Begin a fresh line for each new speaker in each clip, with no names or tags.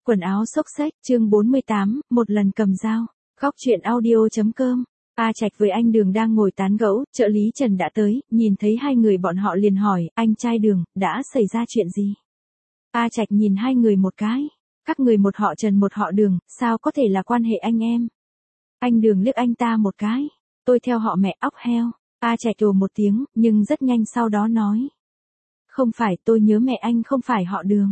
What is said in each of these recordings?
Quần áo xốc xếch, chương 48, một lần cầm dao. Góc truyện audio.com. A Trạch với anh Đường đang ngồi tán gẫu, trợ lý Trần đã tới, nhìn thấy hai người bọn họ liền hỏi, anh trai Đường, đã xảy ra chuyện gì? A Trạch nhìn hai người một cái, các người một họ Trần một họ Đường, sao có thể là quan hệ anh em? Anh Đường liếc anh ta một cái, tôi theo họ mẹ óc heo. A Trạch ồ một tiếng, nhưng rất nhanh sau đó nói. Không phải, tôi nhớ mẹ anh không phải họ Đường.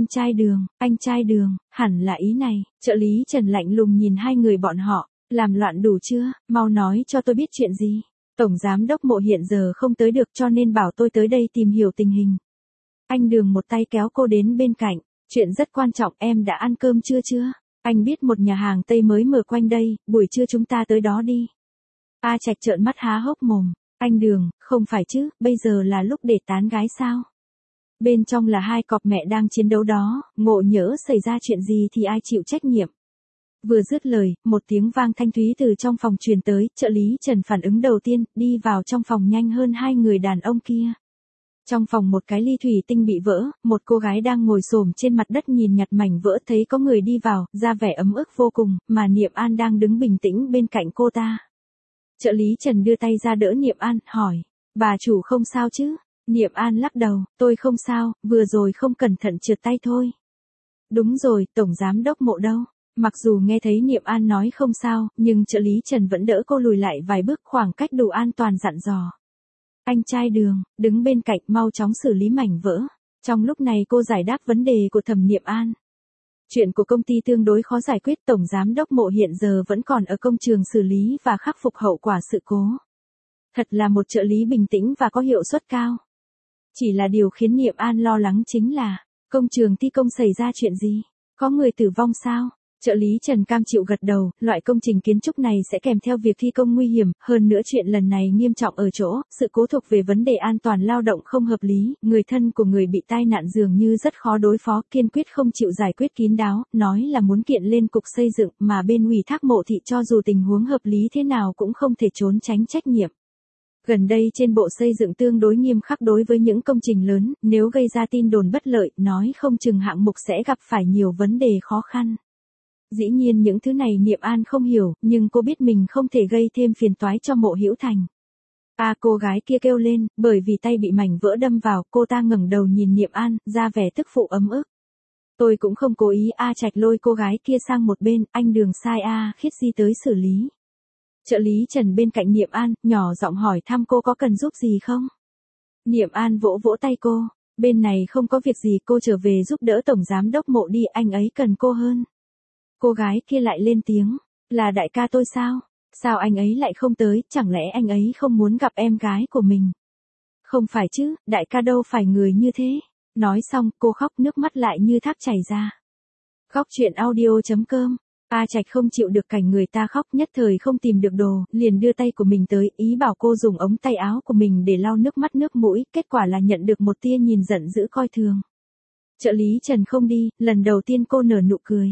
Anh trai Đường, hẳn là ý này. Trợ lý Trần lạnh lùng nhìn hai người bọn họ, làm loạn đủ chưa, mau nói cho tôi biết chuyện gì. Tổng giám đốc Mộ hiện giờ không tới được cho nên bảo tôi tới đây tìm hiểu tình hình. Anh Đường một tay kéo cô đến bên cạnh, chuyện rất quan trọng, em đã ăn cơm chưa? Anh biết một nhà hàng Tây mới mở quanh đây, buổi trưa chúng ta tới đó đi. A Trạch trợn mắt há hốc mồm, anh Đường, không phải chứ, bây giờ là lúc để tán gái sao? Bên trong là hai cọp mẹ đang chiến đấu đó, ngộ nhỡ xảy ra chuyện gì thì ai chịu trách nhiệm. Vừa dứt lời, một tiếng vang thanh thúy từ trong phòng truyền tới, trợ lý Trần phản ứng đầu tiên, đi vào trong phòng nhanh hơn hai người đàn ông kia. Trong phòng một cái ly thủy tinh bị vỡ, một cô gái đang ngồi xổm trên mặt đất nhìn nhặt mảnh vỡ thấy có người đi vào, ra vẻ ấm ức vô cùng, mà Niệm An đang đứng bình tĩnh bên cạnh cô ta. Trợ lý Trần đưa tay ra đỡ Niệm An, hỏi, bà chủ không sao chứ? Niệm An lắc đầu, tôi không sao, vừa rồi không cẩn thận trượt tay thôi. Đúng rồi, Tổng Giám đốc Mộ đâu? Mặc dù nghe thấy Niệm An nói không sao, nhưng trợ lý Trần vẫn đỡ cô lùi lại vài bước khoảng cách đủ an toàn dặn dò. Anh trai Đường, đứng bên cạnh mau chóng xử lý mảnh vỡ. Trong lúc này cô giải đáp vấn đề của Thẩm Niệm An. Chuyện của công ty tương đối khó giải quyết, Tổng Giám đốc Mộ hiện giờ vẫn còn ở công trường xử lý và khắc phục hậu quả sự cố. Thật là một trợ lý bình tĩnh và có hiệu suất cao. Chỉ là điều khiến Niệm An lo lắng chính là, công trường thi công xảy ra chuyện gì? Có người tử vong sao? Trợ lý Trần cam chịu gật đầu, loại công trình kiến trúc này sẽ kèm theo việc thi công nguy hiểm, hơn nữa chuyện lần này nghiêm trọng ở chỗ, sự cố thuộc về vấn đề an toàn lao động không hợp lý, người thân của người bị tai nạn dường như rất khó đối phó, kiên quyết không chịu giải quyết kín đáo, nói là muốn kiện lên cục xây dựng, mà bên ủy thác Mộ thị cho dù tình huống hợp lý thế nào cũng không thể trốn tránh trách nhiệm. Gần đây trên bộ xây dựng tương đối nghiêm khắc đối với những công trình lớn, nếu gây ra tin đồn bất lợi, nói không chừng hạng mục sẽ gặp phải nhiều vấn đề khó khăn. Dĩ nhiên những thứ này Niệm An không hiểu, nhưng cô biết mình không thể gây thêm phiền toái cho Mộ Hữu Thành. Cô gái kia kêu lên, bởi vì tay bị mảnh vỡ đâm vào, cô ta ngẩng đầu nhìn Niệm An, ra vẻ tức phụ ấm ức. Tôi cũng không cố ý. A Trạch lôi cô gái kia sang một bên, anh Đường sai Khiết Di tới xử lý. Trợ lý Trần bên cạnh Niệm An, nhỏ giọng hỏi thăm cô có cần giúp gì không? Niệm An vỗ vỗ tay cô, bên này không có việc gì, cô trở về giúp đỡ Tổng Giám đốc Mộ đi, anh ấy cần cô hơn. Cô gái kia lại lên tiếng, là đại ca tôi sao? Sao anh ấy lại không tới, chẳng lẽ anh ấy không muốn gặp em gái của mình? Không phải chứ, đại ca đâu phải người như thế. Nói xong, cô khóc nước mắt lại như thác chảy ra. Góc truyện audio.com. A Trạch không chịu được cảnh người ta khóc, nhất thời không tìm được đồ, liền đưa tay của mình tới, ý bảo cô dùng ống tay áo của mình để lau nước mắt nước mũi, kết quả là nhận được một tia nhìn giận dữ coi thường. Trợ lý Trần không đi, lần đầu tiên cô nở nụ cười.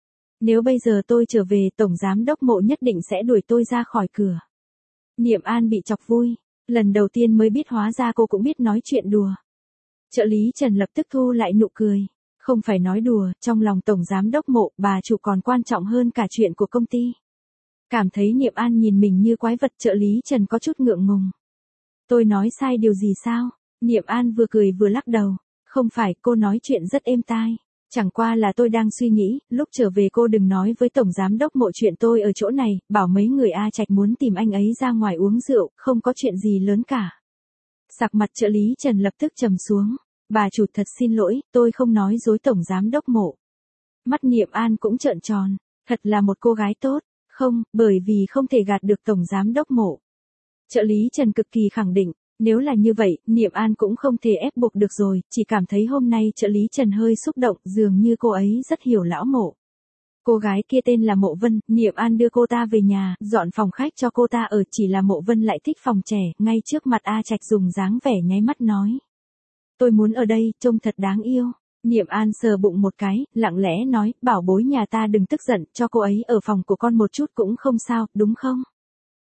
Nếu bây giờ tôi trở về, Tổng Giám đốc Mộ nhất định sẽ đuổi tôi ra khỏi cửa. Niệm An bị chọc vui, lần đầu tiên mới biết hóa ra cô cũng biết nói chuyện đùa. Trợ lý Trần lập tức thu lại nụ cười. Không phải nói đùa, trong lòng Tổng Giám đốc Mộ, bà chủ còn quan trọng hơn cả chuyện của công ty. Cảm thấy Niệm An nhìn mình như quái vật, trợ lý Trần có chút ngượng ngùng. Tôi nói sai điều gì sao? Niệm An vừa cười vừa lắc đầu. Không phải, cô nói chuyện rất êm tai. Chẳng qua là tôi đang suy nghĩ, lúc trở về cô đừng nói với Tổng Giám đốc Mộ chuyện tôi ở chỗ này, bảo mấy người A Trạch muốn tìm anh ấy ra ngoài uống rượu, không có chuyện gì lớn cả. Sắc mặt trợ lý Trần lập tức trầm xuống. Bà chủ thật xin lỗi, tôi không nói dối Tổng Giám đốc Mộ. Mắt Niệm An cũng trợn tròn, thật là một cô gái tốt, không, bởi vì không thể gạt được Tổng Giám đốc Mộ. Trợ lý Trần cực kỳ khẳng định, nếu là như vậy, Niệm An cũng không thể ép buộc được rồi, chỉ cảm thấy hôm nay trợ lý Trần hơi xúc động, dường như cô ấy rất hiểu lão Mộ. Cô gái kia tên là Mộ Vân, Niệm An đưa cô ta về nhà, dọn phòng khách cho cô ta ở, chỉ là Mộ Vân lại thích phòng trẻ, ngay trước mặt A Trạch dùng dáng vẻ nháy mắt nói. Tôi muốn ở đây, trông thật đáng yêu. Niệm An sờ bụng một cái, lặng lẽ nói, bảo bối nhà ta đừng tức giận, cho cô ấy ở phòng của con một chút cũng không sao, đúng không?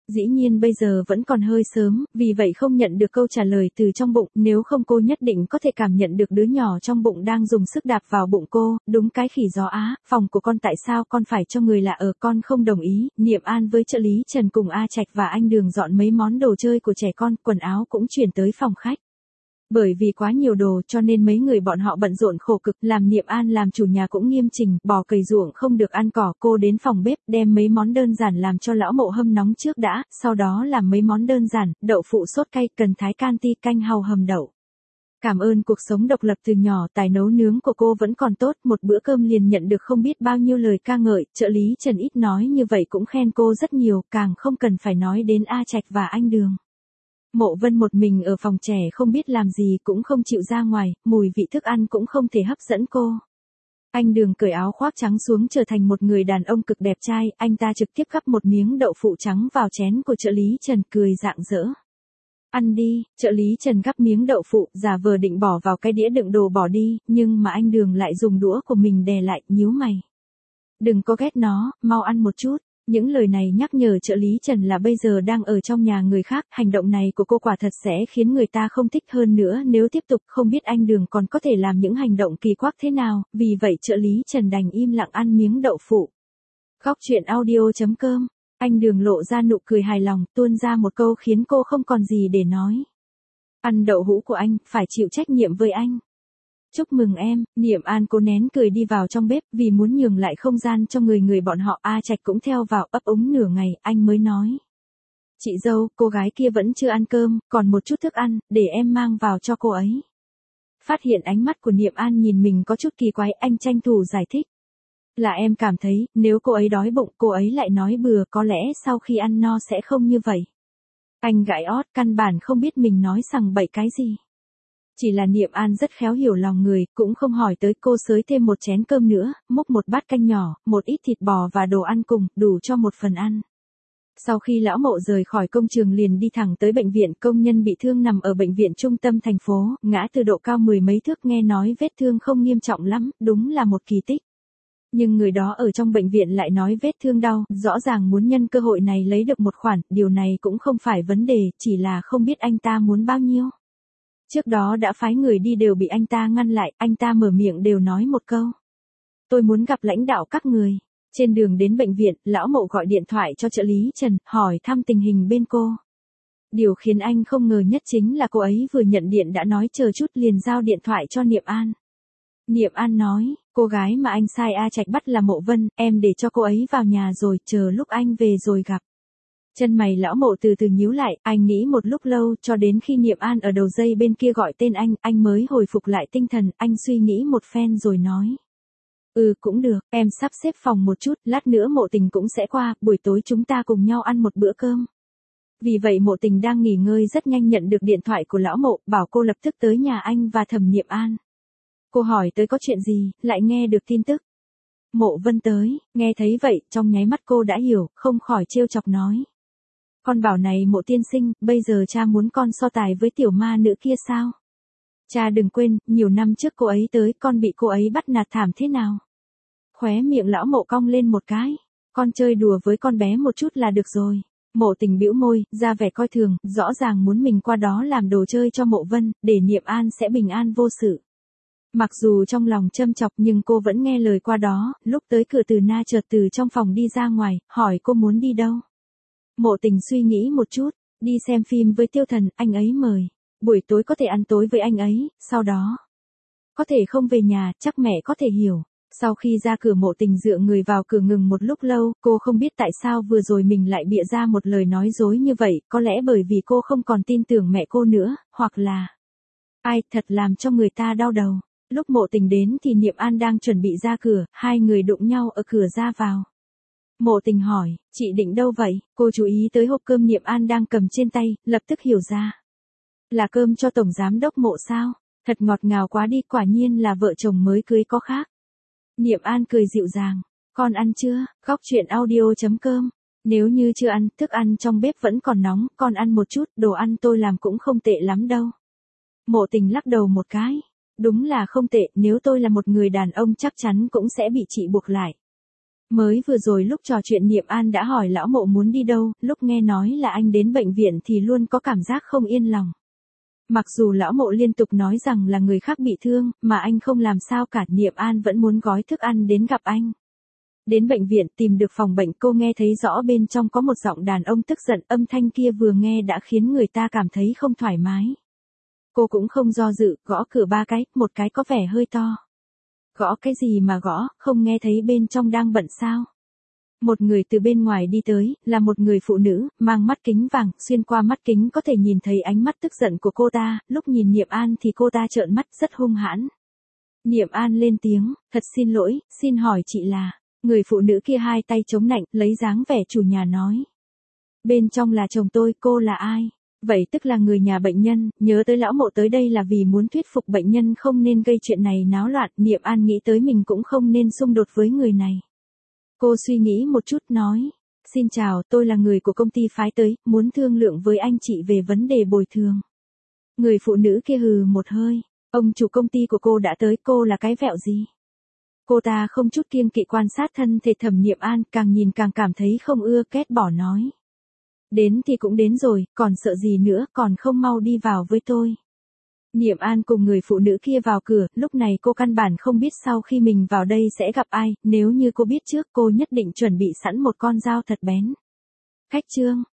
Dĩ nhiên bây giờ vẫn còn hơi sớm, vì vậy không nhận được câu trả lời từ trong bụng, nếu không cô nhất định có thể cảm nhận được đứa nhỏ trong bụng đang dùng sức đạp vào bụng cô, đúng cái khỉ gió á, phòng của con tại sao con phải cho người lạ ở, con không đồng ý. Niệm An với trợ lý Trần cùng A Trạch và anh Đường dọn mấy món đồ chơi của trẻ con, quần áo cũng chuyển tới phòng khách. Bởi vì quá nhiều đồ cho nên mấy người bọn họ bận rộn khổ cực, làm Niệm An làm chủ nhà cũng nghiêm chỉnh, bò cày ruộng không được ăn cỏ, cô đến phòng bếp đem mấy món đơn giản làm cho lão Mộ hâm nóng trước đã, sau đó làm mấy món đơn giản, đậu phụ sốt cay, cần thái canti, canh hàu hầm đậu. Cảm ơn cuộc sống độc lập từ nhỏ, tài nấu nướng của cô vẫn còn tốt, một bữa cơm liền nhận được không biết bao nhiêu lời ca ngợi, trợ lý Trần ít nói như vậy cũng khen cô rất nhiều, càng không cần phải nói đến A Trạch và anh Đường. Mộ Vân một mình ở phòng trẻ không biết làm gì cũng không chịu ra ngoài, mùi vị thức ăn cũng không thể hấp dẫn cô. Anh Đường cởi áo khoác trắng xuống trở thành một người đàn ông cực đẹp trai, anh ta trực tiếp gắp một miếng đậu phụ trắng vào chén của trợ lý Trần cười rạng rỡ. Ăn đi, trợ lý Trần gắp miếng đậu phụ, giả vờ định bỏ vào cái đĩa đựng đồ bỏ đi, nhưng mà anh Đường lại dùng đũa của mình đè lại, nhíu mày. Đừng có ghét nó, mau ăn một chút. Những lời này nhắc nhở trợ lý Trần là bây giờ đang ở trong nhà người khác, hành động này của cô quả thật sẽ khiến người ta không thích hơn nữa nếu tiếp tục không biết anh Đường còn có thể làm những hành động kỳ quặc thế nào, vì vậy trợ lý Trần đành im lặng ăn miếng đậu phụ. Góc truyện audio.com, anh Đường lộ ra nụ cười hài lòng, tuôn ra một câu khiến cô không còn gì để nói. Ăn đậu hũ của anh, phải chịu trách nhiệm với anh. Chúc mừng em, Niệm An cố nén cười đi vào trong bếp, vì muốn nhường lại không gian cho người bọn họ. A Trạch cũng theo vào, ấp úng nửa ngày, anh mới nói. Chị dâu, cô gái kia vẫn chưa ăn cơm, còn một chút thức ăn, để em mang vào cho cô ấy. Phát hiện ánh mắt của Niệm An nhìn mình có chút kỳ quái, anh tranh thủ giải thích. Là em cảm thấy, nếu cô ấy đói bụng, cô ấy lại nói bừa, có lẽ sau khi ăn no sẽ không như vậy. Anh gãi ót, căn bản không biết mình nói sằng bậy cái gì. Chỉ là Niệm An rất khéo hiểu lòng người, cũng không hỏi tới, cô xới thêm một chén cơm nữa, múc một bát canh nhỏ, một ít thịt bò và đồ ăn cùng, đủ cho một phần ăn. Sau khi lão Mộ rời khỏi công trường liền đi thẳng tới bệnh viện, công nhân bị thương nằm ở bệnh viện trung tâm thành phố, ngã từ độ cao 10 mấy thước, nghe nói vết thương không nghiêm trọng lắm, đúng là một kỳ tích. Nhưng người đó ở trong bệnh viện lại nói vết thương đau, rõ ràng muốn nhân cơ hội này lấy được một khoản, điều này cũng không phải vấn đề, chỉ là không biết anh ta muốn bao nhiêu. Trước đó đã phái người đi đều bị anh ta ngăn lại, anh ta mở miệng đều nói một câu. Tôi muốn gặp lãnh đạo các người. Trên đường đến bệnh viện, lão Mộ gọi điện thoại cho trợ lý Trần, hỏi thăm tình hình bên cô. Điều khiến anh không ngờ nhất chính là cô ấy vừa nhận điện đã nói chờ chút liền giao điện thoại cho Niệm An. Niệm An nói, cô gái mà anh sai A Trạch bắt là Mộ Vân, em để cho cô ấy vào nhà rồi, chờ lúc anh về rồi gặp. Chân mày lão Mộ từ từ nhíu lại, anh nghĩ một lúc lâu, cho đến khi Niệm An ở đầu dây bên kia gọi tên anh mới hồi phục lại tinh thần, anh suy nghĩ một phen rồi nói. Cũng được, em sắp xếp phòng một chút, lát nữa Mộ Tình cũng sẽ qua, buổi tối chúng ta cùng nhau ăn một bữa cơm. Vì vậy Mộ Tình đang nghỉ ngơi rất nhanh nhận được điện thoại của lão Mộ, bảo cô lập tức tới nhà anh và Thẩm Niệm An. Cô hỏi tới có chuyện gì, lại nghe được tin tức. Mộ Vân tới, nghe thấy vậy, trong nháy mắt cô đã hiểu, không khỏi trêu chọc nói. Con bảo này Mộ tiên sinh, bây giờ cha muốn con so tài với tiểu ma nữ kia sao? Cha đừng quên, nhiều năm trước cô ấy tới, con bị cô ấy bắt nạt thảm thế nào? Khóe miệng lão Mộ cong lên một cái. Con chơi đùa với con bé một chút là được rồi. Mộ Tình bĩu môi, ra vẻ coi thường, rõ ràng muốn mình qua đó làm đồ chơi cho Mộ Vân, để Niệm An sẽ bình an vô sự. Mặc dù trong lòng châm chọc nhưng cô vẫn nghe lời qua đó, lúc tới cửa Từ Na chợt từ trong phòng đi ra ngoài, hỏi cô muốn đi đâu. Mộ Tình suy nghĩ một chút, đi xem phim với Tiêu Thần, anh ấy mời. Buổi tối có thể ăn tối với anh ấy, sau đó. Có thể không về nhà, chắc mẹ có thể hiểu. Sau khi ra cửa Mộ Tình dựa người vào cửa ngừng một lúc lâu, cô không biết tại sao vừa rồi mình lại bịa ra một lời nói dối như vậy, có lẽ bởi vì cô không còn tin tưởng mẹ cô nữa, hoặc là. Ai, thật làm cho người ta đau đầu. Lúc Mộ Tình đến thì Niệm An đang chuẩn bị ra cửa, hai người đụng nhau ở cửa ra vào. Mộ Tình hỏi, chị định đâu vậy? Cô chú ý tới hộp cơm Niệm An đang cầm trên tay, lập tức hiểu ra. Là cơm cho Tổng Giám Đốc Mộ sao? Thật ngọt ngào quá đi, quả nhiên là vợ chồng mới cưới có khác. Niệm An cười dịu dàng, con ăn chưa? Góc truyện audio.com. Nếu như chưa ăn, thức ăn trong bếp vẫn còn nóng, con ăn một chút, đồ ăn tôi làm cũng không tệ lắm đâu. Mộ Tình lắc đầu một cái. Đúng là không tệ, nếu tôi là một người đàn ông chắc chắn cũng sẽ bị chị buộc lại. Mới vừa rồi lúc trò chuyện Niệm An đã hỏi lão mộ muốn đi đâu, lúc nghe nói là anh đến bệnh viện thì luôn có cảm giác không yên lòng. Mặc dù lão mộ liên tục nói rằng là người khác bị thương, mà anh không làm sao cả, Niệm An vẫn muốn gói thức ăn đến gặp anh. Đến bệnh viện tìm được phòng bệnh, cô nghe thấy rõ bên trong có một giọng đàn ông tức giận, âm thanh kia vừa nghe đã khiến người ta cảm thấy không thoải mái. Cô cũng không do dự, gõ cửa 3 cái, một cái có vẻ hơi to. Gõ cái gì mà gõ, không nghe thấy bên trong đang bận sao? Một người từ bên ngoài đi tới, là một người phụ nữ, mang mắt kính vàng, xuyên qua mắt kính có thể nhìn thấy ánh mắt tức giận của cô ta, lúc nhìn Niệm An thì cô ta trợn mắt rất hung hãn. Niệm An lên tiếng, thật xin lỗi, xin hỏi chị là... Người phụ nữ kia hai tay chống nạnh, lấy dáng vẻ chủ nhà nói. Bên trong là chồng tôi, cô là ai? Vậy tức là người nhà bệnh nhân, nhớ tới lão mộ tới đây là vì muốn thuyết phục bệnh nhân không nên gây chuyện này náo loạn, Niệm An nghĩ tới mình cũng không nên xung đột với người này. Cô suy nghĩ một chút nói, xin chào, tôi là người của công ty phái tới, muốn thương lượng với anh chị về vấn đề bồi thường. Người phụ nữ kia hừ một hơi, ông chủ công ty của cô đã tới, cô là cái vẹo gì? Cô ta không chút kiêng kỵ quan sát thân thể Thẩm Niệm An, càng nhìn càng cảm thấy không ưa, ghét bỏ nói. Đến thì cũng đến rồi, còn sợ gì nữa, còn không mau đi vào với tôi. Niệm An cùng người phụ nữ kia vào cửa, lúc này cô căn bản không biết sau khi mình vào đây sẽ gặp ai, nếu như cô biết trước cô nhất định chuẩn bị sẵn một con dao thật bén. Khách trương,